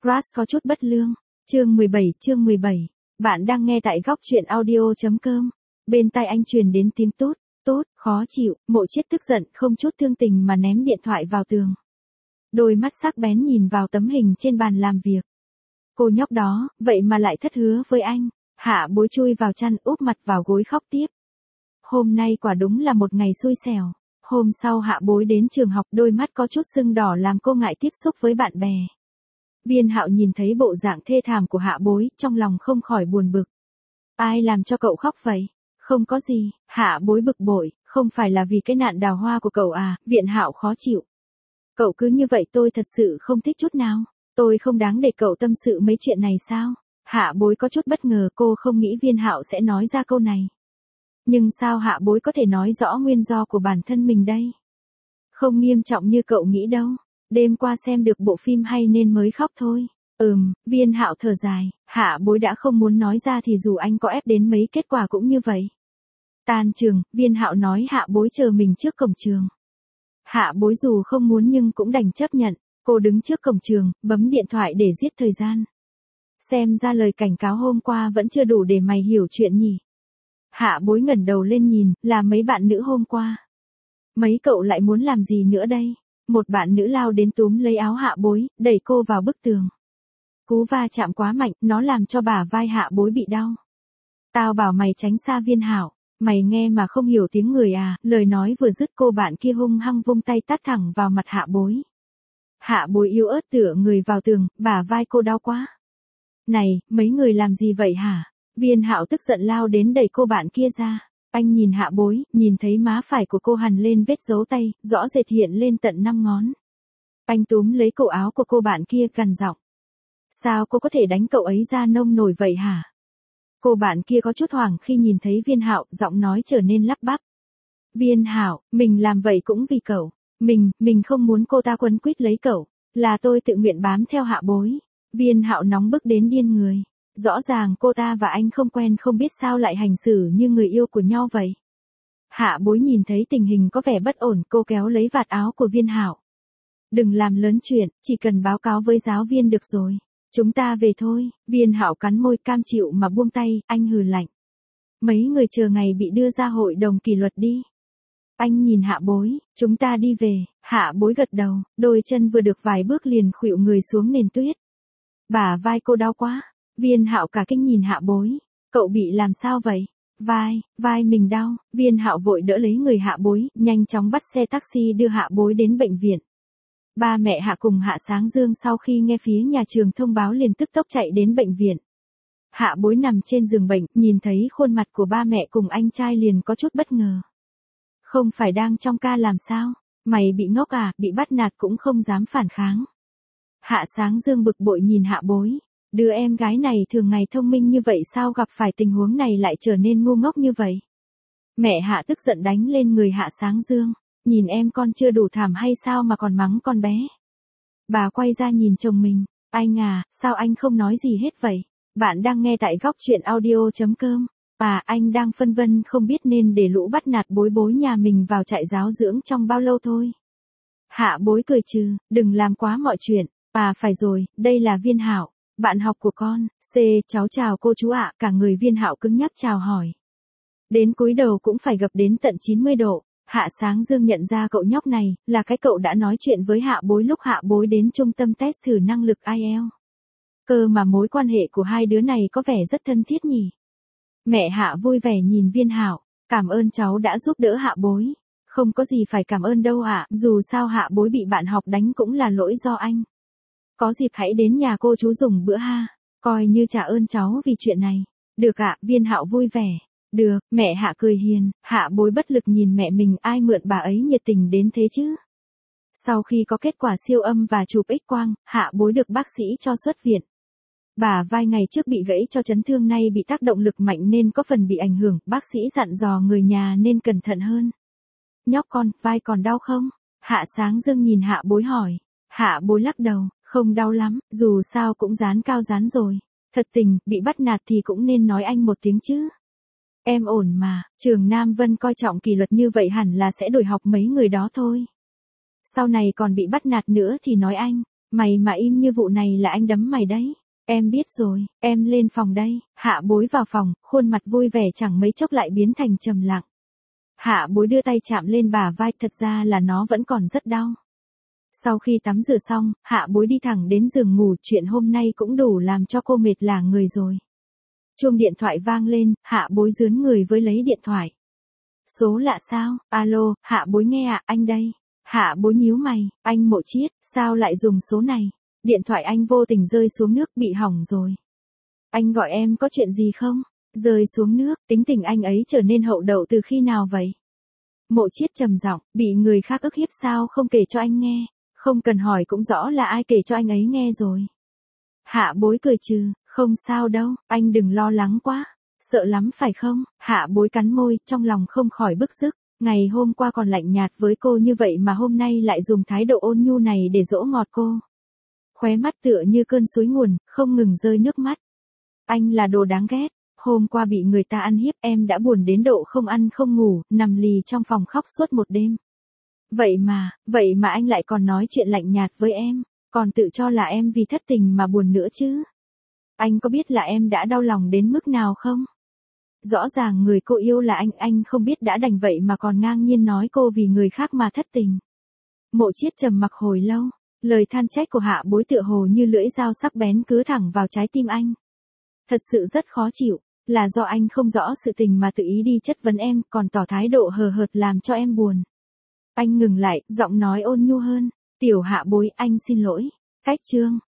Crush có chút bất lương. Chương 17. Bạn đang nghe tại góc truyện audio.com. Bên tai anh truyền đến tiếng tốt, khó chịu, Mộ Chiết tức giận không chút thương tình mà ném điện thoại vào tường. Đôi mắt sắc bén nhìn vào tấm hình trên bàn làm việc. Cô nhóc đó, vậy mà lại thất hứa với anh. Hạ Bối chui vào chăn úp mặt vào gối khóc tiếp. Hôm nay quả đúng là một ngày xui xẻo. Hôm sau Hạ Bối đến trường học, đôi mắt có chút sưng đỏ làm cô ngại tiếp xúc với bạn bè. Viên Hạo nhìn thấy bộ dạng thê thảm của Hạ Bối, trong lòng không khỏi buồn bực. Ai làm cho cậu khóc vậy? Không có gì, Hạ Bối bực bội, không phải là vì cái nạn đào hoa của cậu à? Viên Hạo khó chịu. Cậu cứ như vậy tôi thật sự không thích chút nào. Tôi không đáng để cậu tâm sự mấy chuyện này sao? Hạ Bối có chút bất ngờ, cô không nghĩ Viên Hạo sẽ nói ra câu này. Nhưng sao Hạ Bối có thể nói rõ nguyên do của bản thân mình đây? Không nghiêm trọng như cậu nghĩ đâu. Đêm qua xem được bộ phim hay nên mới khóc thôi. Viên Hạo thở dài, Hạ Bối đã không muốn nói ra thì dù anh có ép đến mấy kết quả cũng như vậy. Tan trường, Viên Hạo nói Hạ Bối chờ mình trước cổng trường. Hạ Bối dù không muốn nhưng cũng đành chấp nhận. Cô đứng trước cổng trường, bấm điện thoại để giết thời gian. Xem ra lời cảnh cáo hôm qua vẫn chưa đủ để mày hiểu chuyện nhỉ. Hạ Bối ngẩng đầu lên nhìn, là mấy bạn nữ hôm qua. Mấy cậu lại muốn làm gì nữa đây? Một bạn nữ lao đến túm lấy áo Hạ Bối, đẩy cô vào bức tường. Cú va chạm quá mạnh, nó làm cho bả vai Hạ Bối bị đau. Tao bảo mày tránh xa Viên Hạo, mày nghe mà không hiểu tiếng người à? Lời nói vừa dứt cô bạn kia hung hăng vung tay tát thẳng vào mặt Hạ Bối. Hạ Bối yếu ớt tựa người vào tường, bả vai cô đau quá. Này, mấy người làm gì vậy hả? Viên Hạo tức giận lao đến đẩy cô bạn kia ra. Anh nhìn Hạ Bối, nhìn thấy má phải của cô hằn lên vết dấu tay, rõ rệt hiện lên tận 5 ngón. Anh túm lấy cổ áo của cô bạn kia gằn giọng. Sao cô có thể đánh cậu ấy ra nông nổi vậy hả? Cô bạn kia có chút hoảng khi nhìn thấy Viên Hạo, giọng nói trở nên lắp bắp. Viên Hạo, mình làm vậy cũng vì cậu. Mình không muốn cô ta quấn quýt lấy cậu. Là tôi tự nguyện bám theo Hạ Bối. Viên Hạo nóng bức đến điên người. Rõ ràng cô ta và anh không quen, không biết sao lại hành xử như người yêu của nhau vậy. Hạ Bối nhìn thấy tình hình có vẻ bất ổn, cô kéo lấy vạt áo của Viên Hạo. Đừng làm lớn chuyện, chỉ cần báo cáo với giáo viên được rồi. Chúng ta về thôi. Viên Hạo cắn môi cam chịu mà buông tay, anh hừ lạnh. Mấy người chờ ngày bị đưa ra hội đồng kỷ luật đi. Anh nhìn Hạ Bối, chúng ta đi về. Hạ Bối gật đầu, đôi chân vừa được vài bước liền khuỵu người xuống nền tuyết. Bả vai cô đau quá. Viên Hạo cả kinh nhìn Hạ Bối. Cậu bị làm sao vậy? Vai mình đau. Viên Hạo vội đỡ lấy người Hạ Bối, nhanh chóng bắt xe taxi đưa Hạ Bối đến bệnh viện. Ba mẹ Hạ cùng Hạ Sáng Dương sau khi nghe phía nhà trường thông báo liền tức tốc chạy đến bệnh viện. Hạ Bối nằm trên giường bệnh, nhìn thấy khuôn mặt của ba mẹ cùng anh trai liền có chút bất ngờ. Không phải đang trong ca làm sao? Mày bị ngốc à? Bị bắt nạt cũng không dám phản kháng. Hạ Sáng Dương bực bội nhìn Hạ Bối. Đứa em gái này thường ngày thông minh như vậy sao gặp phải tình huống này lại trở nên ngu ngốc như vậy? Mẹ Hạ tức giận đánh lên người Hạ Sáng Dương. Nhìn em con chưa đủ thảm hay sao mà còn mắng con bé? Bà quay ra nhìn chồng mình. Anh à, sao anh không nói gì hết vậy? Bạn đang nghe tại góc truyện audio.com. Anh đang phân vân không biết nên để lũ bắt nạt Bối Bối nhà mình vào trại giáo dưỡng trong bao lâu thôi. Hạ Bối cười trừ, đừng làm quá mọi chuyện. Phải rồi, đây là Viên Hạo, bạn học của con. Cháu chào cô chú ạ. Cả người Viên Hạo cứng nhắc chào hỏi. Đến cúi đầu cũng phải gập đến tận 90 độ. Hạ Sáng Dương nhận ra cậu nhóc này, là cái cậu đã nói chuyện với Hạ Bối lúc Hạ Bối đến trung tâm test thử năng lực IELTS. Cơ mà mối quan hệ của hai đứa này có vẻ rất thân thiết nhỉ. Mẹ Hạ vui vẻ nhìn Viên Hạo, cảm ơn cháu đã giúp đỡ Hạ Bối. Không có gì phải cảm ơn đâu ạ, dù sao Hạ Bối bị bạn học đánh cũng là lỗi do anh. Có dịp hãy đến nhà cô chú dùng bữa ha, coi như trả ơn cháu vì chuyện này. Được ạ, Viên Hạo vui vẻ. Được, mẹ Hạ cười hiền. Hạ Bối bất lực nhìn mẹ mình, ai mượn bà ấy nhiệt tình đến thế chứ. Sau khi có kết quả siêu âm và chụp X-quang, Hạ Bối được bác sĩ cho xuất viện. Bà vai ngày trước bị gãy cho chấn thương, nay bị tác động lực mạnh nên có phần bị ảnh hưởng, bác sĩ dặn dò người nhà nên cẩn thận hơn. Nhóc con, vai còn đau không? Hạ Sáng Dương nhìn Hạ Bối hỏi. Hạ Bối lắc đầu, không đau lắm, dù sao cũng dán cao dán rồi. Thật tình, bị bắt nạt thì cũng nên nói anh một tiếng chứ. Em ổn mà, trường Nam Vân coi trọng kỷ luật như vậy hẳn là sẽ đổi học mấy người đó thôi. Sau này còn bị bắt nạt nữa thì nói anh. Mày mà im như vụ này là anh đấm mày đấy. Em biết rồi, em lên phòng đây. Hạ Bối vào phòng, khuôn mặt vui vẻ chẳng mấy chốc lại biến thành trầm lặng. Hạ Bối đưa tay chạm lên bả vai, thật ra là nó vẫn còn rất đau. Sau khi tắm rửa xong, Hạ Bối đi thẳng đến giường ngủ, chuyện hôm nay cũng đủ làm cho cô mệt lả người rồi. Chuông điện thoại vang lên, Hạ Bối rướn người với lấy điện thoại. Số lạ sao? Alo, Hạ Bối nghe ạ, anh đây. Hạ Bối nhíu mày, anh Mộ Chiết, sao lại dùng số này? Điện thoại anh vô tình rơi xuống nước, bị hỏng rồi. Anh gọi em có chuyện gì không? Rơi xuống nước, tính tình anh ấy trở nên hậu đậu từ khi nào vậy? Mộ Chiết trầm giọng, bị người khác ức hiếp sao không kể cho anh nghe? Không cần hỏi cũng rõ là ai kể cho anh ấy nghe rồi. Hạ Bối cười trừ, không sao đâu, anh đừng lo lắng quá. Sợ lắm phải không? Hạ Bối cắn môi, trong lòng không khỏi bức rứt. Ngày hôm qua còn lạnh nhạt với cô như vậy mà hôm nay lại dùng thái độ ôn nhu này để dỗ ngọt cô. Khóe mắt tựa như cơn suối nguồn, không ngừng rơi nước mắt. Anh là đồ đáng ghét. Hôm qua bị người ta ăn hiếp, em đã buồn đến độ không ăn không ngủ, nằm lì trong phòng khóc suốt một đêm. Vậy mà anh lại còn nói chuyện lạnh nhạt với em, còn tự cho là em vì thất tình mà buồn nữa chứ. Anh có biết là em đã đau lòng đến mức nào không? Rõ ràng người cô yêu là anh không biết đã đành vậy mà còn ngang nhiên nói cô vì người khác mà thất tình. Mộ Chiết trầm mặc hồi lâu, lời than trách của Hạ Bối tựa hồ như lưỡi dao sắc bén cứa thẳng vào trái tim anh. Thật sự rất khó chịu, là do anh không rõ sự tình mà tự ý đi chất vấn em, còn tỏ thái độ hờ hợt làm cho em buồn. Anh ngừng lại, giọng nói ôn nhu hơn, tiểu Hạ Bối, anh xin lỗi. Cách chương